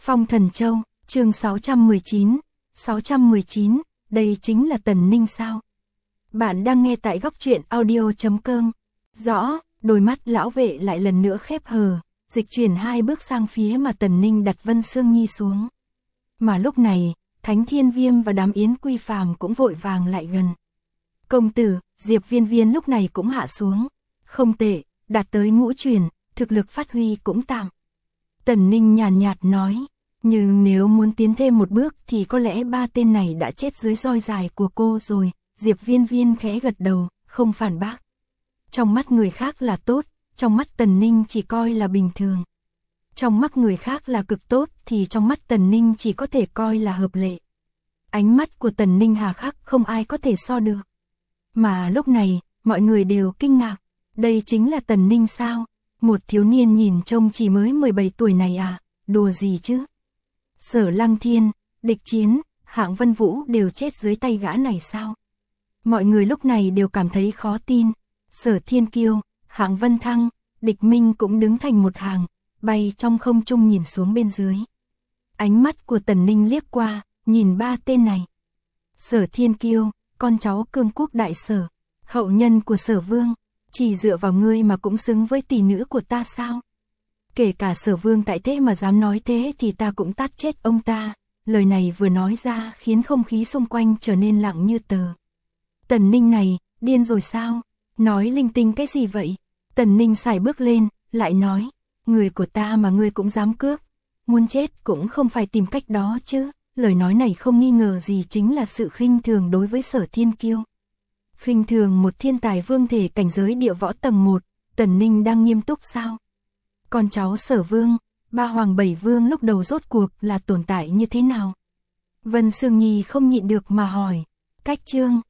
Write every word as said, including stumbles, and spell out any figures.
Phong Thần Châu, chương sáu trăm mười chín, sáu trăm mười chín, đây chính là Tần Ninh sao? Bạn đang nghe tại góc truyện audio chấm com. Rõ, đôi mắt lão vệ lại lần nữa khép hờ, dịch chuyển hai bước sang phía mà Tần Ninh đặt Vân Sương Nhi xuống. Mà lúc này, Thánh Thiên Viêm và đám Yến Quy Phàm cũng vội vàng lại gần. Công tử, Diệp Viên Viên lúc này cũng hạ xuống. Không tệ, đạt tới ngũ truyền, thực lực phát huy cũng tạm. Tần Ninh nhàn nhạt, nhạt nói, nhưng nếu muốn tiến thêm một bước thì có lẽ ba tên này đã chết dưới roi dài của cô rồi. Diệp Viên Viên khẽ gật đầu, không phản bác. Trong mắt người khác là tốt, trong mắt Tần Ninh chỉ coi là bình thường. Trong mắt người khác là cực tốt thì trong mắt Tần Ninh chỉ có thể coi là hợp lệ. Ánh mắt của Tần Ninh hà khắc không ai có thể so được. Mà lúc này, mọi người đều kinh ngạc. Đây chính là Tần Ninh sao? Một thiếu niên nhìn trông chỉ mới mười bảy tuổi này à? Đùa gì chứ? Sở Lăng Thiên, Địch Chiến, Hạng Vân Vũ đều chết dưới tay gã này sao? Mọi người lúc này đều cảm thấy khó tin. Sở Thiên Kiêu, Hạng Vân Thăng, Địch Minh cũng đứng thành một hàng, bay trong không trung nhìn xuống bên dưới. Ánh mắt của Tần Ninh liếc qua, nhìn ba tên này. Sở Thiên Kiêu, con cháu Cương Quốc đại sở, hậu nhân của Sở Vương, chỉ dựa vào ngươi mà cũng xứng với tỷ nữ của ta sao? Kể cả Sở Vương tại thế mà dám nói thế thì ta cũng tát chết ông ta. Lời này vừa nói ra khiến không khí xung quanh trở nên lặng như tờ. Tần Ninh này, điên rồi sao? Nói linh tinh cái gì vậy? Tần Ninh xài bước lên, lại nói, người của ta mà ngươi cũng dám cướp. Muốn chết cũng không phải tìm cách đó chứ. Lời nói này không nghi ngờ gì chính là sự khinh thường đối với Sở Thiên Kiêu. Khinh thường một thiên tài vương thể cảnh giới địa võ tầng một, Tần Ninh đang nghiêm túc sao? Con cháu Sở Vương, ba hoàng bảy vương lúc đầu rốt cuộc là tồn tại như thế nào? Vân Sương Nhi không nhịn được mà hỏi, cách chương,